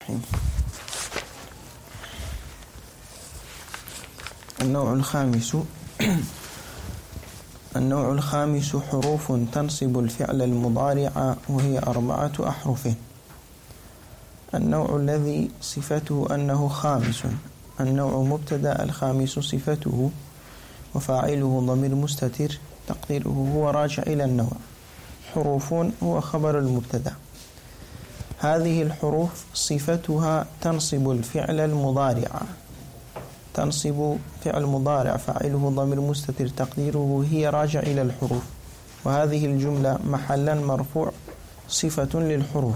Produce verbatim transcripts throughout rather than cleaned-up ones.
النوع الخامس النوع الخامس حروف تنصب الفعل المضارع وهي أربعة أحرف. النوع الذي صفته أنه خامس، النوع مبتدأ، الخامس صفته، وفاعله ضمير مستتر تقديره هو راجع إلى النوع. حروف هو خبر المبتدأ. هذه الحروف صفتها تنصب الفعل المضارع، تنصب فعل مضارع فاعله ضمير مستتر تقديره هي راجع إلى الحروف، وهذه الجملة محلا مرفوع صفة للحروف.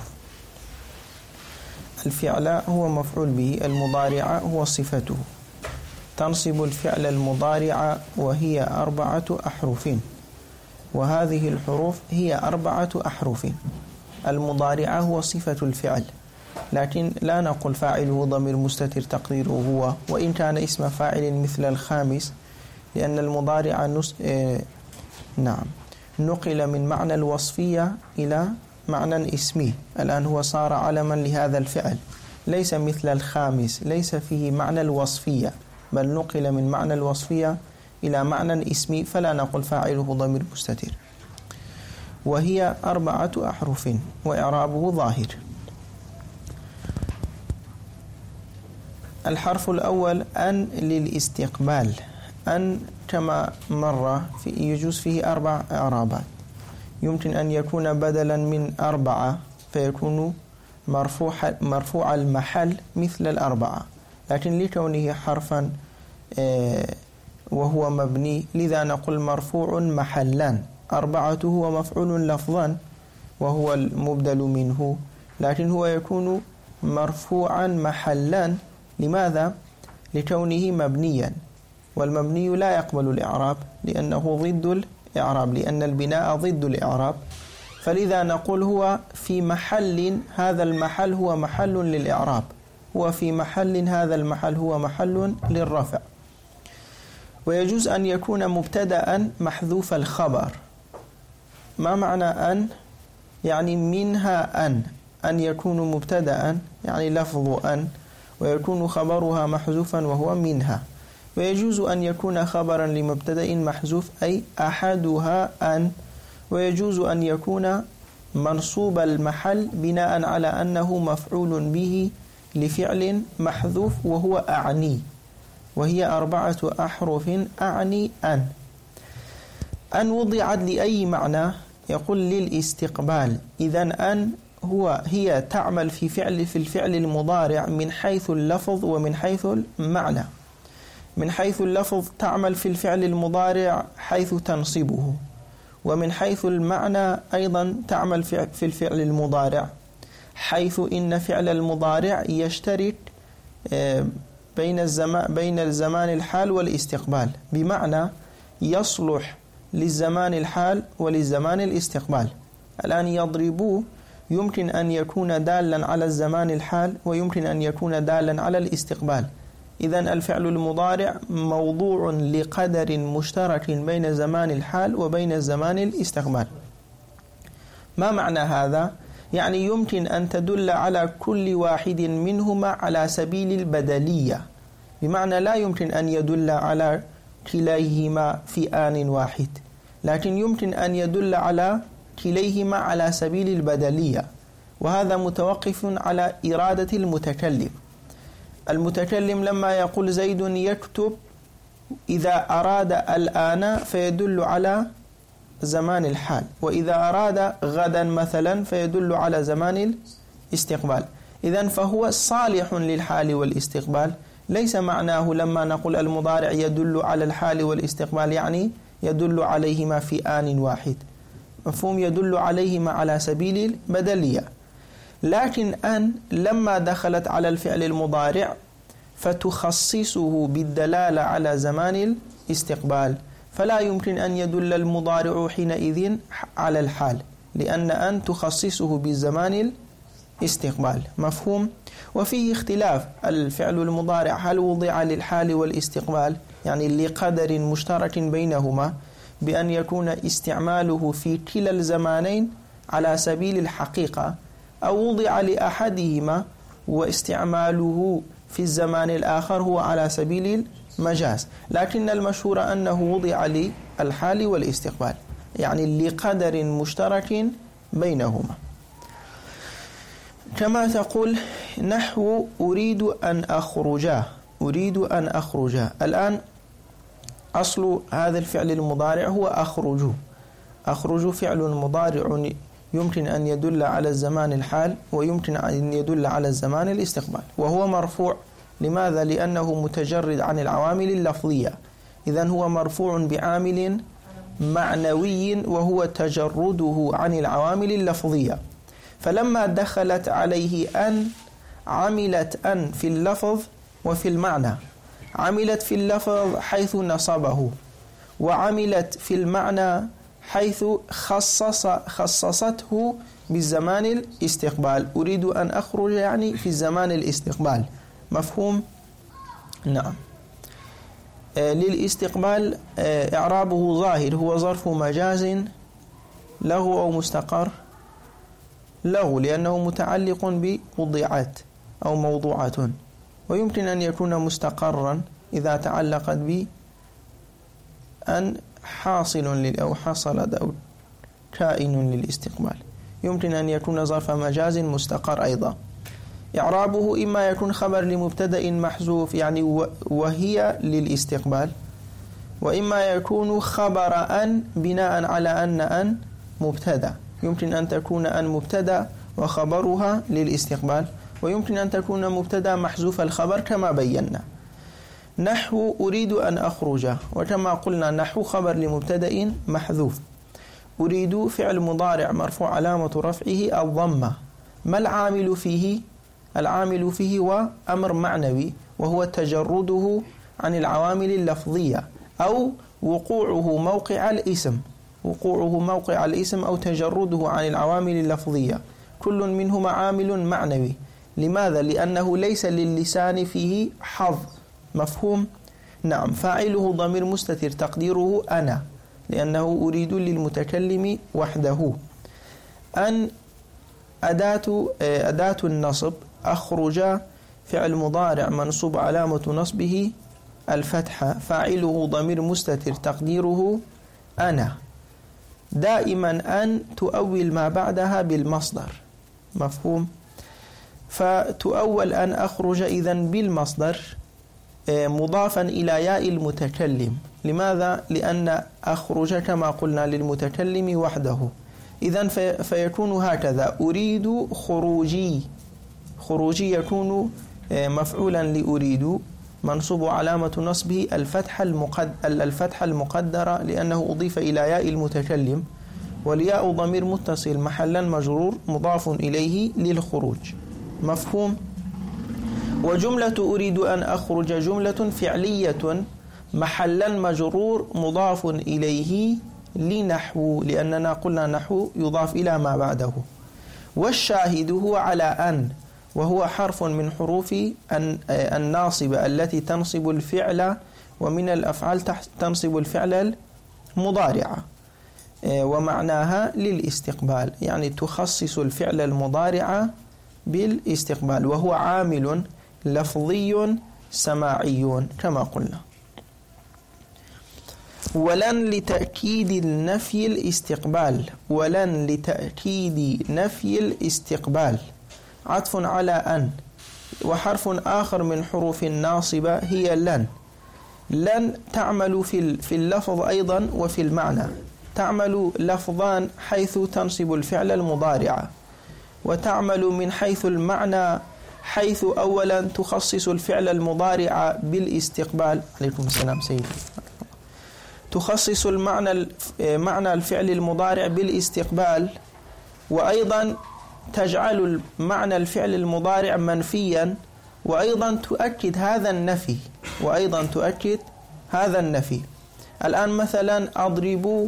الفعل هو مفعول به، المضارع هو صفته. تنصب الفعل المضارع وهي أربعة أحرف، وهذه الحروف هي أربعة أحرف. المضارع هو صفة الفعل، لكن لا نقول فاعله ضمير مستتر تقديره هو، وإن كان اسم فاعل مثل الخامس، لأن المضارع نس... آه... نعم نقل من معنى الوصفية إلى معنى اسمي. الآن هو صار علما لهذا الفعل، ليس مثل الخامس، ليس فيه معنى الوصفية، بل نقل من معنى الوصفية إلى معنى اسمي، فلا نقول فاعله ضمير مستتر. وهي أربعة أحرف وإعرابه ظاهر. الحرف الأول أن للاستقبال. أن كما مر في يجوز فيه أربع إعرابات. يمكن أن يكون بدلا من أربعة فيكون مرفوع مرفوع المحل مثل الأربعة، لكن لكونه حرفا وهو مبني لذا نقول مرفوع محلا. أربعة هو مفعول لفظا وهو المبدل منه، لكن هو يكون مرفوعا محلا. لماذا؟ لكونه مبنيا، والمبني لا يقبل الإعراب لأنه ضد الإعراب، لأن البناء ضد الإعراب، فلذا نقول هو في محل، هذا المحل هو محل للإعراب، هو في محل، هذا المحل هو محل للرفع. ويجوز أن يكون مبتدأ محذوف الخبر. ما معنى أن؟ يعني منها أن أن يكون مبتدأ يعني لفظ أن، ويكون خبرها محذوفا وهو منها. ويجوز أن يكون خبرا لمبتدأ محذوف أي أحدها أن، ويجوز أن يكون منصوب المحل بناء على أنه مفعول به لفعل محذوف وهو أعني. وهي أربعة أحرف أعني أن. أن وضعت لأي معنى؟ يقول للاستقبال. إذن أن هو هي تعمل في فعل في الفعل المضارع من حيث اللفظ ومن حيث المعنى. من حيث اللفظ تعمل في الفعل المضارع حيث تنصبه، ومن حيث المعنى أيضا تعمل في الفعل المضارع حيث إن فعل المضارع يشترك بين الزمان بين الزمان الحال والاستقبال، بمعنى يصلح للزمان الحال وللزمان الاستقبال. الآن يضربوا يمكن أن يكون دالا على الزمان الحال، ويمكن أن يكون دالا على الاستقبال. إذن الفعل المضارع موضوع لقدر مشترك بين زمان الحال وبين زمان الاستقبال. ما معنى هذا؟ يعني يمكن أن تدل على كل واحد منهما على سبيل البدلية، بمعنى لا يمكن أن يدل على كليهما في آن واحد، لكن يمكن أن يدل على كليهما على سبيل البدلية، وهذا متوقف على إرادة المتكلم. المتكلم لما يقول زيد يكتب، إذا أراد الآن فيدل على زمان الحال، وإذا أراد غدا مثلا فيدل على زمان الاستقبال. إذن فهو صالح للحال والاستقبال. ليس معناه لما نقول المضارع يدل على الحال والاستقبال يعني يدل عليهما في آن واحد، مفهوم؟ يدل عليهما على سبيل البدلية. لكن أن لما دخلت على الفعل المضارع فتخصصه بالدلالة على زمان الاستقبال، فلا يمكن أن يدل المضارع حينئذ على الحال، لأن أن تخصصه بالزمان الاستقبال، مفهوم؟ وفيه اختلاف. الفعل المضارع هل وضع للحال والاستقبال يعني لقدر مشترك بينهما بأن يكون استعماله في كلا الزمانين على سبيل الحقيقة، أو وضع لأحدهما واستعماله في الزمان الآخر هو على سبيل المجاز، لكن المشهور أنه وضع للحال والاستقبال، يعني لقدر مشترك بينهما. كما تقول نحو أريد أن أخرج، أريد أن أخرج. الآن أصل هذا الفعل المضارع هو أخرج. أخرج فعل مضارع يمكن أن يدل على الزمان الحال ويمكن أن يدل على الزمان الاستقبال، وهو مرفوع. لماذا؟ لأنه متجرد عن العوامل اللفظية، إذن هو مرفوع بعامل معنوي وهو تجرده عن العوامل اللفظية. فلما دخلت عليه أن عملت أن في اللفظ وفي المعنى، عملت في اللفظ حيث نصبه، وعملت في المعنى حيث خصص خصصته بالزمان الاستقبال. أريد أن أخرج يعني في الزمان الاستقبال. مفهوم؟ نعم. آه للاستقبال آه إعرابه ظاهر، هو ظرف مجاز لغو أو مستقر. لغو لأنه متعلق بوضعات أو موضوعات، ويمكن أن يكون مستقرا إذا تعلقت بأن حاصل أو حصلت أو كائن للاستقبال. يمكن أن يكون ظرف مجاز مستقر أيضا. إعرابه إما يكون خبر لمبتدأ محذوف يعني وهي للاستقبال، وإما يكون خبر أن بناء على أن أن مبتدأ. يمكن أن تكون أن مبتدأ وخبرها للاستقبال، ويمكن أن تكون مبتدأ محذوف الخبر كما بينا. نحو أريد أن أخرج، وكما قلنا نحو خبر لمبتدأ محذوف. أريد فعل مضارع مرفوع علامة رفعه الضمة. ما العامل فيه؟ العامل فيه هو أمر معنوي، وهو تجرده عن العوامل اللفظية أو وقوعه موقع الاسم، وقوعه موقع الاسم أو تجرده عن العوامل اللفظية. كل منهما عامل معنوي. لماذا؟ لأنه ليس للسان فيه حظ. مفهوم؟ نعم. فاعله ضمير مستتر تقديره أنا، لأنه أريد للمتكلم وحده. أن أداة أداة النصب. أخرج فعل مضارع منصوب علامة نصبه الفتحة، فاعله ضمير مستتر تقديره أنا. دائما أن تؤول ما بعدها بالمصدر. مفهوم؟ فتؤول أن أخرج إذن بالمصدر مضافا إلى ياء المتكلم. لماذا؟ لأن أخرج كما قلنا للمتكلم وحده. إذن فيكون هكذا: أريد خروجي. خروجي يكون مفعولا لأريد منصوب علامة نصبه الفتحة المقد... الفتحة المقدرة لأنه أضيف إلى ياء المتكلم، والياء ضمير متصل محلا مجرور مضاف إليه للخروج. مفهوم؟ وجملة أريد أن أخرج جملة فعلية محلا مجرور مضاف إليه لنحو، لأننا قلنا نحو يضاف إلى ما بعده. والشاهد هو على أن، وهو حرف من حروف الناصبة التي تنصب الفعل، ومن الأفعال تنصب الفعل المضارع، ومعناها للاستقبال، يعني تخصص الفعل المضارع بالاستقبال، وهو عامل لفظي سماعي كما قلنا. ولن لتأكيد النفي الاستقبال. ولن لتأكيد نفي الاستقبال عطف على أن، وحرف آخر من حروف الناصبة هي لن. لن تعمل في في اللفظ أيضا وفي المعنى. تعمل لفظان حيث تنصب الفعل المضارع، وتعمل من حيث المعنى حيث أولا تخصص الفعل المضارع بالاستقبال. عليكم السلام سيدي. تخصص المعنى معنى الفعل المضارع بالاستقبال، وأيضا تجعل معنى الفعل المضارع منفيا، وأيضا تؤكد هذا النفي وأيضا تؤكد هذا النفي. الآن مثلا أضرب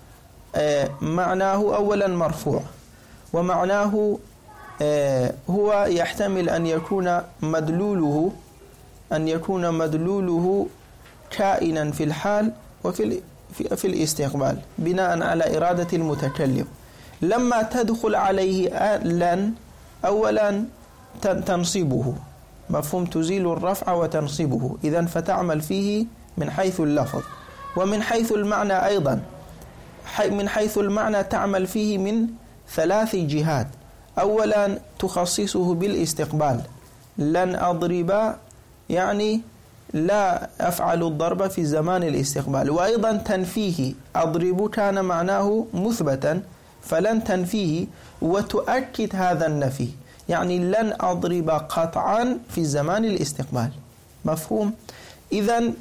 معناه أولا مرفوع، ومعناه هو يحتمل أن يكون مدلوله أن يكون مدلوله كائنا في الحال وفي في الاستقبال بناء على إرادة المتكلم. لما تدخل عليه لن أولا تنصبه، مفهوم، تزيل الرفع وتنصبه، إذن فتعمل فيه من حيث اللفظ. ومن حيث المعنى أيضا، من حيث المعنى تعمل فيه من ثلاث جهات. أولا تخصصه بالاستقبال، لن أضرب يعني لا أفعل الضرب في زمان الاستقبال. وأيضا تنفيه، أضرب كان معناه مثبتا فلن تنفيه وتؤكد هذا النفي، يعني لن أضرب قطعا في زمان الاستقبال، مفهوم. إذن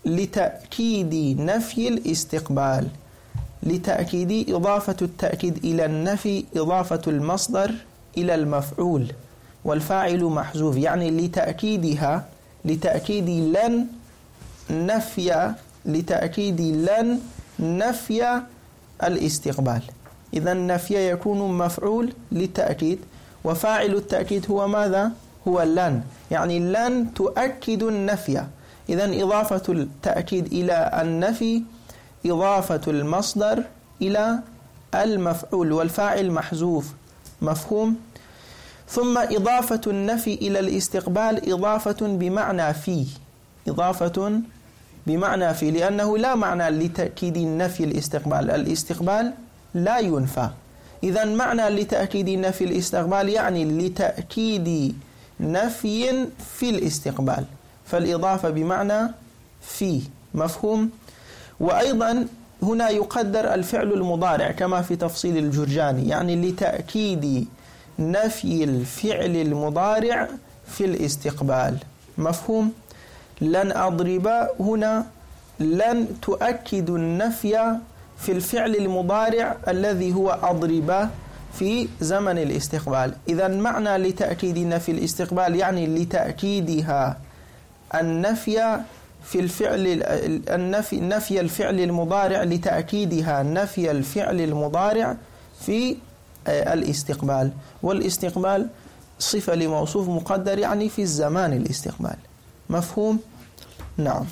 لتأكيد نفي الاستقبال، لتأكيد إضافة التأكيد إلى النفي إضافة المصدر إلى المفعول والفاعل محذوف، يعني لتأكيدها، لتأكيد لن نفي، لتأكيد لن نفي الاستقبال. إذن نفي يكون مفعول للتأكيد، وفاعل التأكيد هو ماذا؟ هو لن، يعني لن تؤكد النفي. إذن إضافة التأكيد إلى النفي إضافة المصدر إلى المفعول والفاعل محذوف، مفهوم. ثم إضافة النفي إلى الاستقبال إضافة بمعنى في، إضافة بمعنى في، لأنه لا معنى لتأكيد النفي الاستقبال، الاستقبال لا ينفى. إذن معنى لتأكيد نفي الاستقبال يعني لتأكيد نفي في الاستقبال، فالإضافة بمعنى في، مفهوم. وأيضا هنا يقدر الفعل المضارع كما في تفصيل الجرجاني، يعني لتأكيد نفي الفعل المضارع في الاستقبال، مفهوم. لن أضرب هنا لن تؤكد النفي في الفعل المضارع الذي هو أضرب في زمن الاستقبال. إذن معنى لتأكيد نفي الاستقبال يعني لتأكيدها النفي في الفعل النفي نفي الفعل المضارع، لتأكيدها نفي الفعل المضارع في الاستقبال. والاستقبال صفة لموصوف مقدر يعني في الزمان الاستقبال، مفهوم. نعم.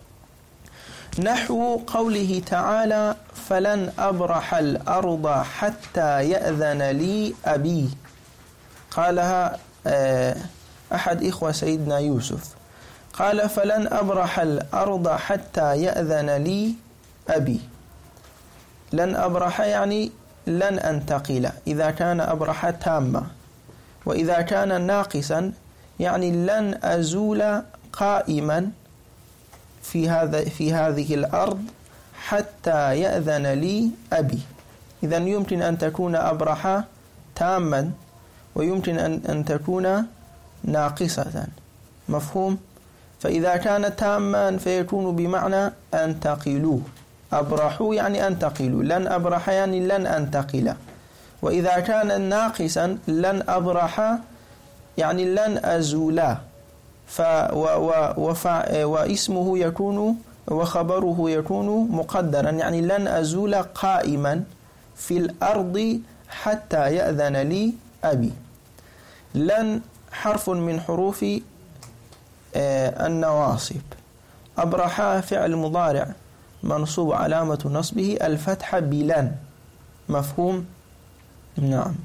نحو قوله تعالى فلن أبرح الأرض حتى يأذن لي أبي، قالها أحد إخوة سيدنا يوسف، قال فلن أبرح الأرض حتى يأذن لي أبي. لن أبرح يعني لن أنتقل، إذا كان أبرح تامة، وإذا كان ناقصا يعني لن أزول قائما في هذا في هذه الأرض حتى يأذن لي أبي. إذن يمكن أن تكون أبرح تاما ويمكن أن أن تكون ناقصة، مفهوم. فإذا كان تاما فيكون بمعنى أنتقلوا، أبرحوا يعني أنتقلوا، لن أبرح يعني لن أنتقل. وإذا كان ناقصا لن أبرح يعني لن أزولا، ف واسمه يكون وخبره يكون مقدرا، يعني لن أزول قائما في الأرض حتى يأذن لي أبي. لن حرف من حروف النواصب. أبرح فعل مضارع منصوب علامة نصبه الفتحة بلن، مفهوم. نعم.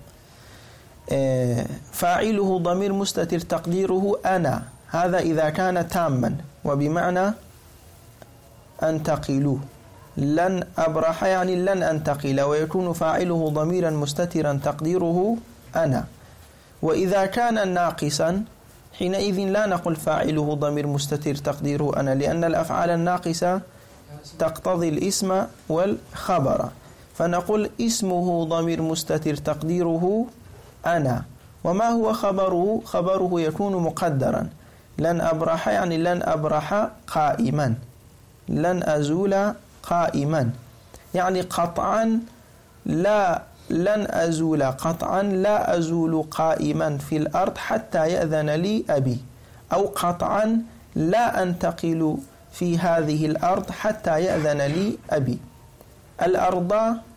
فاعله ضمير مستتر تقديره أنا، هذا إذا كان تاما وبمعنى أنتقلوا. لن أبرح يعني لن أنتقل، ويكون فاعله ضميرا مستترا تقديره أنا. وإذا كان ناقصا حينئذ لا نقول فاعله ضمير مستتر تقديره أنا، لأن الأفعال الناقصة تقتضي الاسم والخبر، فنقول اسمه ضمير مستتر تقديره أنا. وما هو خبره؟ خبره يكون مقدرا، لن أبرح يعني لن أبرح قائما، لن أزول قائما يعني قطعا لا لن أزول قطعا لا أزول قائما في الأرض حتى يأذن لي أبي، أو قطعا لا أنتقل في هذه الأرض حتى يأذن لي أبي. الأرض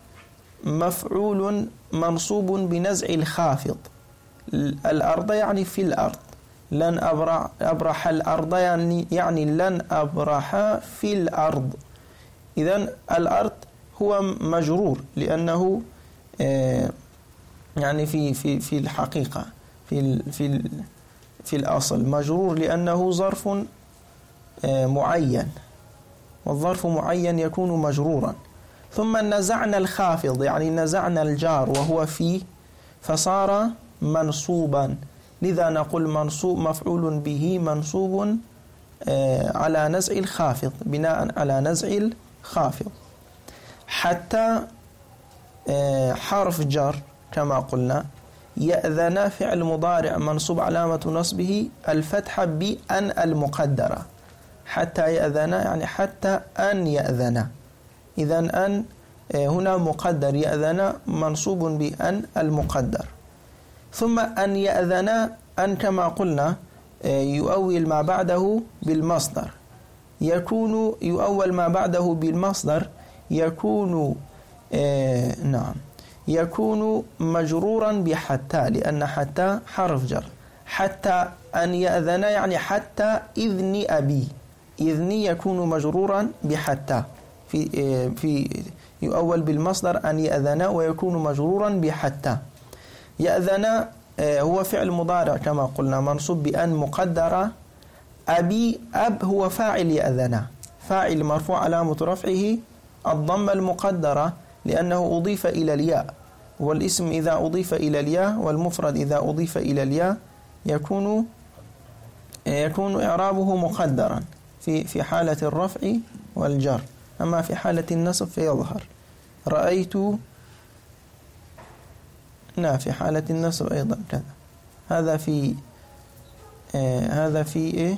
مفعول منصوب بنزع الخافض، الأرض يعني في الأرض. لن أبرح, أبرح الأرض يعني, يعني لن أبرح في الأرض. إذن الأرض هو مجرور لأنه يعني في في في الحقيقة في في في في الأصل مجرور لأنه ظرف معين، والظرف معين يكون مجرورا. ثم نزعنا الخافض يعني نزعنا الجار وهو في، فصار منصوبا، لذا نقول منصوب مفعول به منصوب على نزع الخافض، بناء على نزع الخافض. حتى حرف جر كما قلنا. يأذن فعل مضارع منصوب علامة نصبه الفتحة بأن المقدرة. حتى يأذن يعني حتى أن يأذن، إذن أن هنا مقدر، يأذن منصوب بأن المقدر. ثم أن يأذن، أن كما قلنا يؤول ما بعده بالمصدر، يكون يؤول ما بعده بالمصدر يكون آه نعم يكون مجرورا بحتى، لأن حتى حرف جر. حتى أن يأذن يعني حتى إذن أبي، إذن يكون مجرورا بحتى، في آه في يؤول بالمصدر أن يأذن ويكون مجرورا بحتى. يأذن آه هو فعل مضارع كما قلنا منصوب بأن مقدرة. أبي أب هو فاعل يأذن، فاعل مرفوع علامة رفعه الضمة المقدرة لأنه أضيف إلى الياء، والاسم إذا أضيف إلى الياء والمفرد إذا أضيف إلى الياء يكون يكون إعرابه مقدرا في في حالة الرفع والجر، أما في حالة النصب فيظهر. رأيت، لا في حالة النصب أيضا كذا. هذا في آه هذا في إيه؟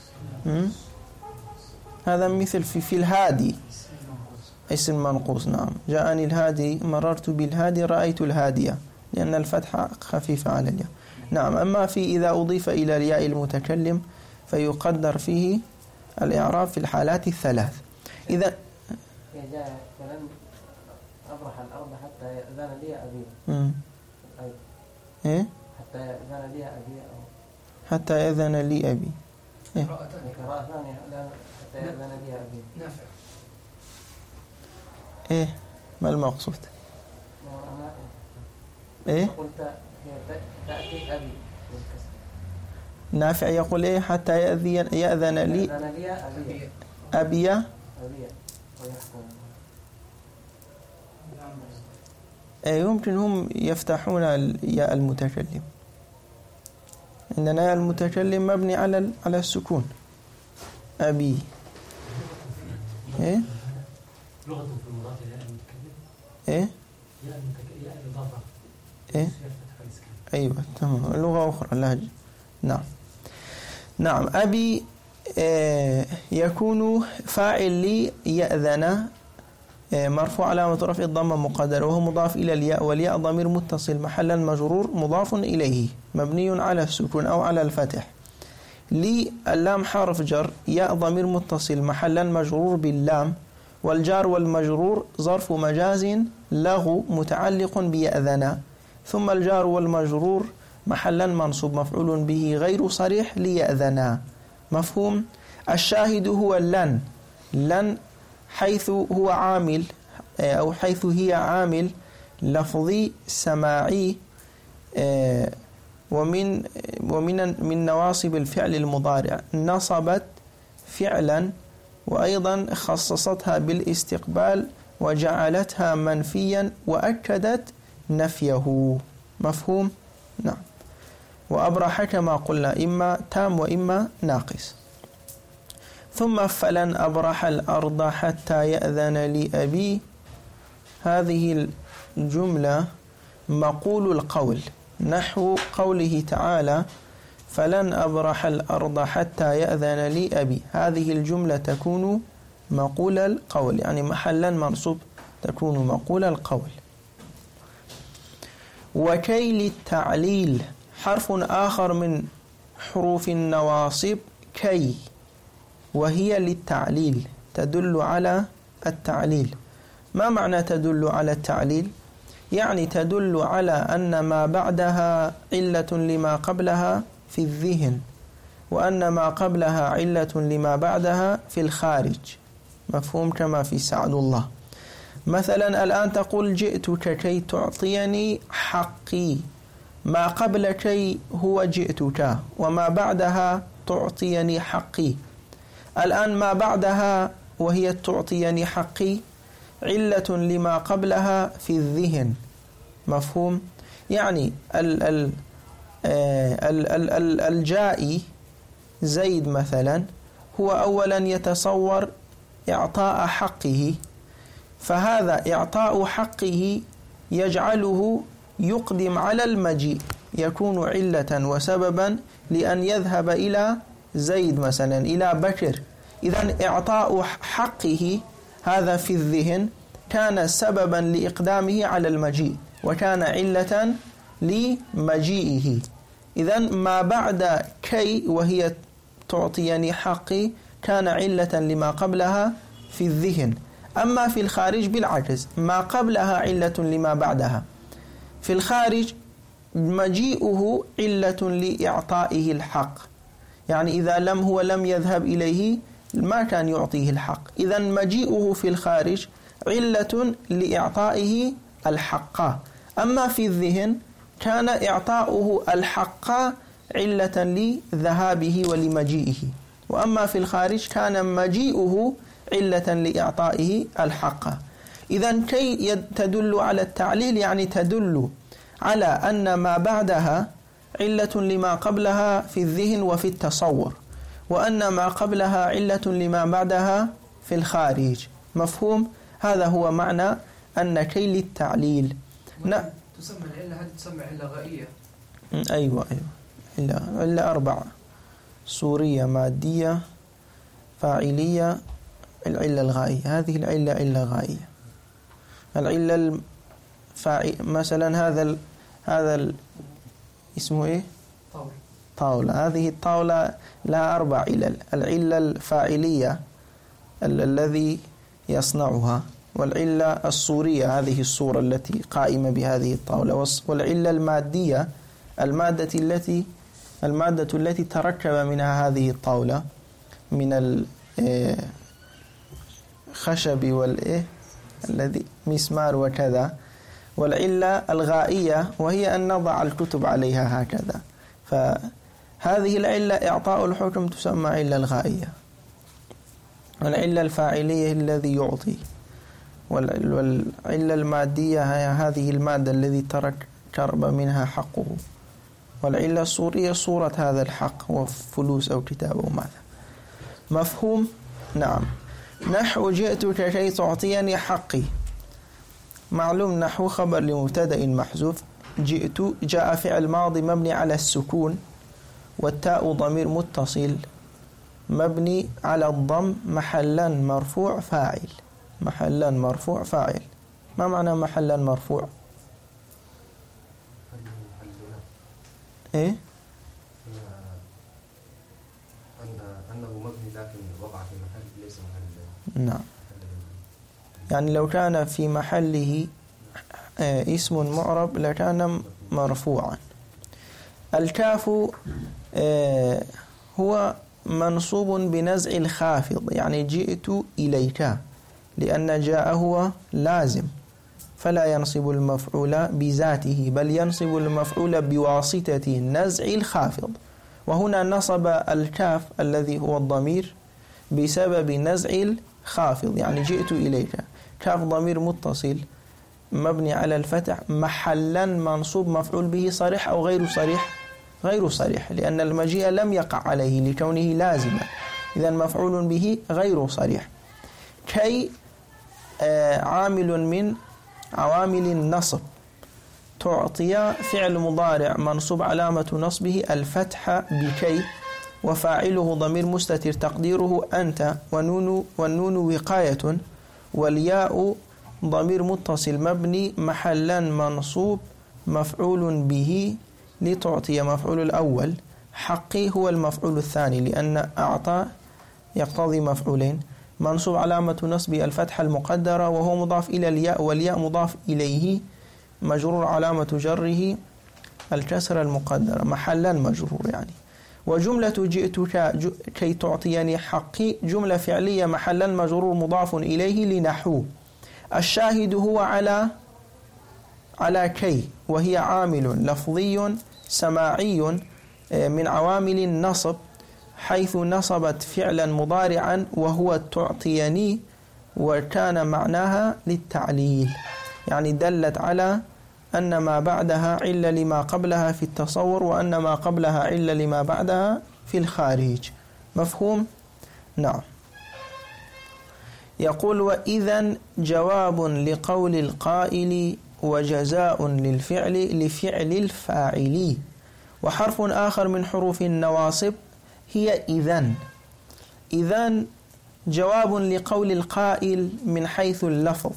هذا مثل في في الهادي، اسم منقوص. نعم، جاءني الهادي، مررت بالهادي، رأيت الهادية، لأن الفتحة خفيفة على الياء. نعم. أما في إذا أضيف إلى الياء المتكلم فيقدر فيه الإعراب في الحالات الثلاث. إذا جاء فلن أبرح الأرض حتى يأذن لي أبي. امم إيه؟ حتى يأذن لي أبي أو حتى يأذن لي أبي. إيه؟ قراءة ثانية حتى يأذن لي أبي. نافع. إيه ما المقصود؟ إيه؟ قلت تأتي أبي. نافع يقول إيه؟ حتى يأذن يأذن لي أبي. أبي. أبي. إيه يمكن هم يفتحون الياء المتكلم، إننا ياء المتكلم مبني على على السكون. أبي. إيه؟ لغة في المضاف إلى المتكلم. إيه؟ ياء المتكلم ياء الإضافة. إيه؟ أيوة تمام، لغة أخرى لهجة. نعم. نعم. أبي آه يكون فاعل لي يأذن آه مرفوع علامة رفع الضمة مقدرة، وهو مضاف إلى الياء، والياء ضمير متصل محلا مجرور مضاف إليه مبني على السكون أو على الفتح. لي اللام حرف جر، ياء ضمير متصل محلا مجرور باللام، والجار والمجرور ظرف مجاز لغو متعلق بيأذن، ثم الجار والمجرور محلا منصوب مفعول به غير صريح ليأذن. مفهوم؟ الشاهد هو لن، لن حيث هو عامل أو حيث هي عامل لفظي سماعي، ومن ومن من نواصب الفعل المضارع نصبت فعلا، وأيضا خصصتها بالاستقبال وجعلتها منفيا وأكدت نفيه. مفهوم؟ نعم. وأبرح كما قلنا إما تام وإما ناقص. ثم فلن أبرح الأرض حتى يأذن لي أبي، هذه الجملة مقول القول، نحو قوله تعالى فلن أبرح الأرض حتى يأذن لي أبي. هذه الجملة تكون مقول القول، يعني محلا منصوب تكون مقول القول. وكي للتعليل حرف آخر من حروف النواصب كي، وهي للتعليل تدل على التعليل. ما معنى تدل على التعليل؟ يعني تدل على أن ما بعدها علة لما قبلها في الذهن، وأن ما قبلها علة لما بعدها في الخارج. مفهوم؟ كما في سعد الله مثلا الآن تقول جئتك كي تعطيني حقي، ما قبل كي هو جئتك وما بعدها تعطيني حقي. الآن ما بعدها وهي تعطيني حقي علة لما قبلها في الذهن. مفهوم؟ يعني ال ال ال ال ال الجائي زيد مثلا هو أولا يتصور إعطاء حقه، فهذا إعطاء حقه يجعله يقدم على المجيء، يكون علة وسببا لأن يذهب إلى زيد مثلا إلى بكر. إذن إعطاء حقه هذا في الذهن كان سببا لإقدامه على المجيء وكان علة لمجيئه. إذن ما بعد كي وهي تعطيني حقي كان علة لما قبلها في الذهن. أما في الخارج بالعكس، ما قبلها علة لما بعدها. في الخارج مجيئه علة لإعطائه الحق، يعني إذا لم هو لم يذهب إليه ما كان يعطيه الحق. إذن مجيئه في الخارج علة لإعطائه الحق. أما في الذهن كان إعطاؤه الحق علة لذهابه ولمجيئه، وأما في الخارج كان مجيئه علة لإعطائه الحق. إذن كي تدل على التعليل، يعني تدل على أن ما بعدها علة لما قبلها في الذهن وفي التصور، وأن ما قبلها علة لما بعدها في الخارج. مفهوم؟ هذا هو معنى أن كي للتعليل. ن... تسمى العلة هذه تسمى علة غائية. أيوة أيوة علة, علة أربعة: صورية، مادية، فاعلية، العلة الغائية. هذه العلة علة غائية. العلة الفاعل مثلا هذا ال... هذا ال... اسمه إيه؟ طاولة. طاولة. هذه الطاولة لها أربع علل: العلة الفاعلية ال... الذي يصنعها، والعلة الصورية هذه الصورة التي قائمة بهذه الطاولة، والعلة المادية المادة التي المادة التي تركب منها هذه الطاولة من الخشب والإيه الذي مسمار وكذا. والعلة الغائية وهي أن نضع الكتب عليها هكذا. فهذه العلة إعطاء الحكم تسمى علة الغائية. والعلة الفاعلية الذي يعطي، والعلة المادية هي هذه المادة الذي ترك كرب منها حقه. والعلة الصورية صورة هذا الحق وفلوس أو كتاب أو ماذا. مفهوم؟ نعم. نحو جئتك كي تعطيني حقي. معلوم نحو خبر لمبتدأ محذوف. جئت جاء فعل ماضي مبني على السكون، والتاء ضمير متصل مبني على الضم محلا مرفوع فاعل. محلا مرفوع فاعل. ما معنى محلا مرفوع؟ ايه؟ أنه مبني لكن وقع في محل ليس محل. نعم. يعني لو كان في محله اسم معرب لكان مرفوعا. الكاف هو منصوب بنزع الخافض، يعني جئت إليك، لأن جاء هو لازم فلا ينصب المفعول بذاته بل ينصب المفعول بواسطة نزع الخافض. وهنا نصب الكاف الذي هو الضمير بسبب نزع الخافض، يعني جئت إليك. كاف ضمير متصل مبني على الفتح محلا منصوب مفعول به صريح أو غير صريح؟ غير صريح، لأن المجيء لم يقع عليه لكونه لازما، إذن مفعول به غير صريح. كي آه عامل من عوامل النصب. تعطي فعل مضارع منصوب علامة نصبه الفتح بكي، وفاعله ضمير مستتر تقديره أنت، ونون والنون وقاية، والياء ضمير متصل مبني محلا منصوب مفعول به لتعطي مفعول الأول. حقي هو المفعول الثاني لأن أعطى يقتضي مفعولين. منصوب علامة نصبه الفتحة المقدرة وهو مضاف إلى الياء، والياء مضاف إليه، مجرور علامة جره الكسر المقدرة محلا مجرور يعني. وجملة جئتك كي تعطيني حقي جملة فعلية محلا مجرور مضاف إليه لنحو. الشاهد هو على على كي، وهي عامل لفظي سماعي من عوامل النصب، حيث نصبت فعلا مضارعا وهو تعطيني، وكان معناها للتعليل، يعني دلت على أن ما بعدها علة لما قبلها في التصور، وأن ما قبلها علة لما بعدها في الخارج. مفهوم؟ نعم. يقول: وإذن جواب لقول القائل وجزاء للفعل لفعل الفاعل. وحرف آخر من حروف النواصب هي إذن. إذن جواب لقول القائل من حيث اللفظ،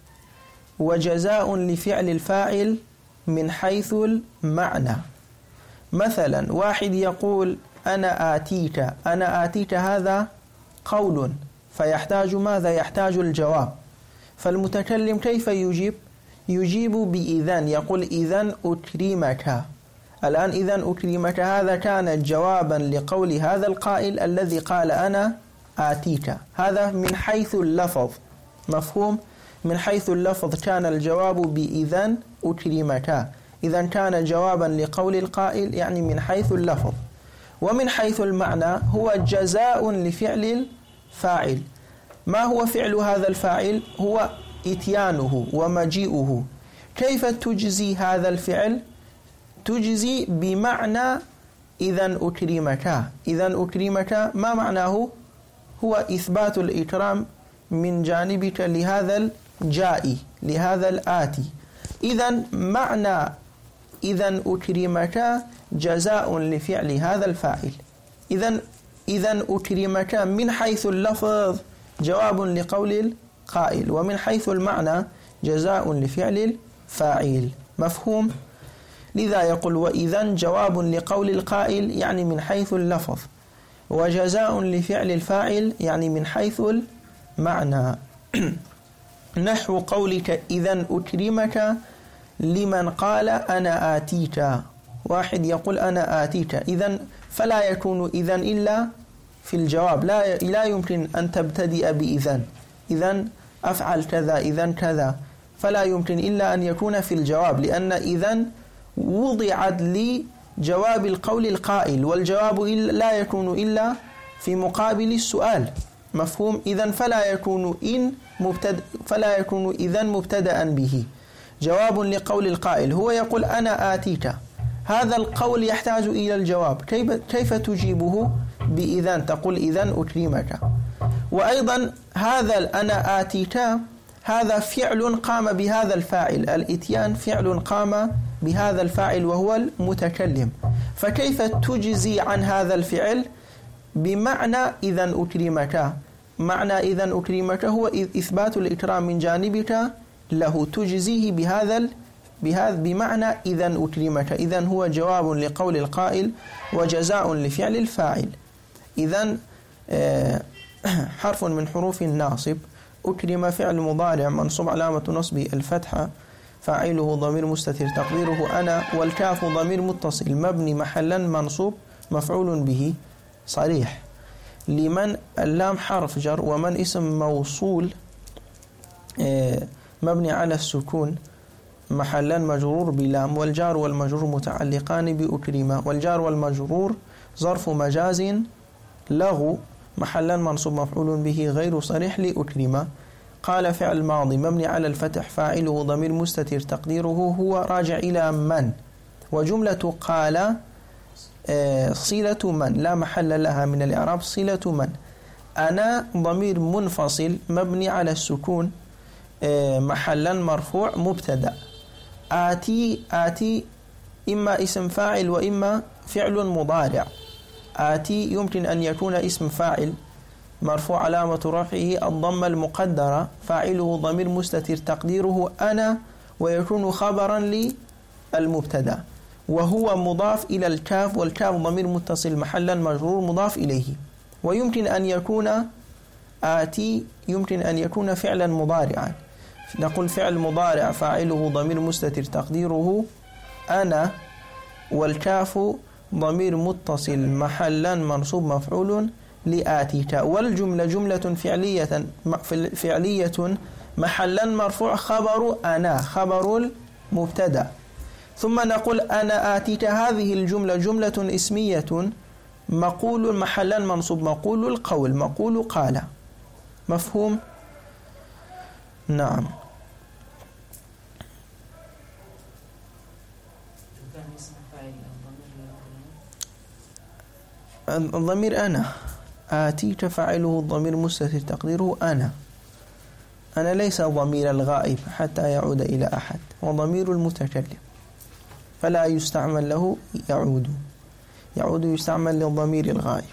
وجزاء لفعل الفاعل من حيث المعنى. مثلا واحد يقول أنا آتيك، أنا آتيك هذا قول، فيحتاج ماذا؟ يحتاج الجواب. فالمتكلم كيف يجيب؟ يجيب بإذن، يقول إذن أكرمك. الآن إذن أكرمك هذا كان جوابا لقول هذا القائل الذي قال أنا آتيك، هذا من حيث اللفظ. مفهوم؟ من حيث اللفظ كان الجواب بإذن أكرمك، إذن كان جوابا لقول القائل، يعني من حيث اللفظ. ومن حيث المعنى هو جزاء لفعل الفاعل. ما هو فعل هذا الفاعل؟ هو إتيانه ومجيئه. كيف تجزي هذا الفعل؟ تجزي بمعنى إذن أكرمك. إذن أكرمك ما معناه؟ هو إثبات الإكرام من جانبك لهذا الجائي، لهذا الآتي. إذن معنى إذن أكرمك جزاء لفعل هذا الفاعل. إذن إذن أكرمك من حيث اللفظ جواب لقول القائل، ومن حيث المعنى جزاء لفعل الفاعل. مفهوم؟ لذا يقول وإذن جواب لقول القائل يعني من حيث اللفظ، وجزاء لفعل الفاعل يعني من حيث المعنى. نحو قولك إذن أكرمك لمن قال أنا آتيك. واحد يقول أنا آتيك، إذن فلا يكون إذن إلا في الجواب، لا لا يمكن أن تبتدئ بإذن، إذن أفعل كذا، إذن كذا، فلا يمكن إلا أن يكون في الجواب، لأن إذن وضعت لجواب القول القائل، والجواب لا يكون إلا في مقابل السؤال. مفهوم؟ إذن فلا يكون إن مبتدأ، فلا يكون إذن مبتدأ به. جواب لقول القائل هو يقول أنا آتيك، هذا القول يحتاج إلى الجواب. كيف كيف تجيبه؟ بإذن، تقول إذن أكرمك. وأيضا هذا أنا آتيك هذا فعل قام بهذا الفاعل، الإتيان فعل قام بهذا الفاعل وهو المتكلم، فكيف تجزي عن هذا الفعل؟ بمعنى إذن أكرمك. معنى إذن أكرمك هو إثبات الإكرام من جانبك له، تجزيه بهذا بهذا بمعنى إذن أكرمك. إذن هو جواب لقول القائل وجزاء لفعل الفاعل. إذن حرف من حروف الناصب. أكرم فعل مضارع منصوب علامة نصبه الفتحة، فاعله ضمير مستتر تقديره أنا، والكاف ضمير متصل مبني محلا منصوب مفعول به صريح. لمن اللام حرف جر، ومن اسم موصول مبني على السكون محلا مجرور بلام، والجار والمجرور متعلقان بأكرم، والجار والمجرور ظرف مجاز لغو محلا منصوب مفعول به غير صريح لأكرم. قال فعل ماضي مبني على الفتح فاعله ضمير مستتر تقديره هو راجع إلى من، وجملة قال صلة من لا محل لها من الإعراب، صلة من. أنا ضمير منفصل مبني على السكون محلا مرفوع مبتدأ. آتي آتي إما اسم فاعل وإما فعل مضارع. آتي يمكن أن يكون اسم فاعل مرفوع علامة رفعه الضمة المقدرة، فاعله ضمير مستتر تقديره أنا، ويكون خبرا للمبتدأ، وهو مضاف إلى الكاف، والكاف ضمير متصل محلا مجرور مضاف إليه. ويمكن أن يكون آتي يمكن أن يكون فعلا مضارعا، نقول فعل مضارع فاعله ضمير مستتر تقديره أنا، والكاف ضمير متصل محلا منصوب مفعول لآتيك. والجملة جملة فعلية فعلية محلا مرفوع خبر أنا، خبر مبتدأ. ثم نقول أنا آتيت هذه الجملة جملة اسمية مقول محلا منصوب مقول القول مقول قال. مفهوم؟ نعم. الضمير أنا آتيت فاعله الضمير مستتر تقديره أنا. أنا ليس ضمير الغائب حتى يعود إلى أحد، وضمير المتكلم فلا يستعمل له يعود يعود يستعمل للضمير الغائب.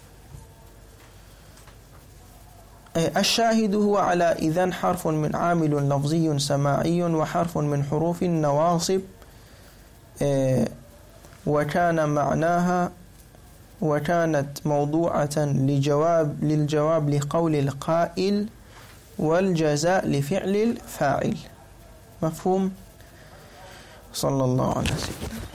الشاهد هو على إذن حرف من عامل لفظي سماعي وحرف من حروف النواصب، وكان معناها وكانت موضوعة لجواب للجواب لقول القائل والجزاء لفعل الفاعل. مفهوم؟ صلى الله عليه وسلم.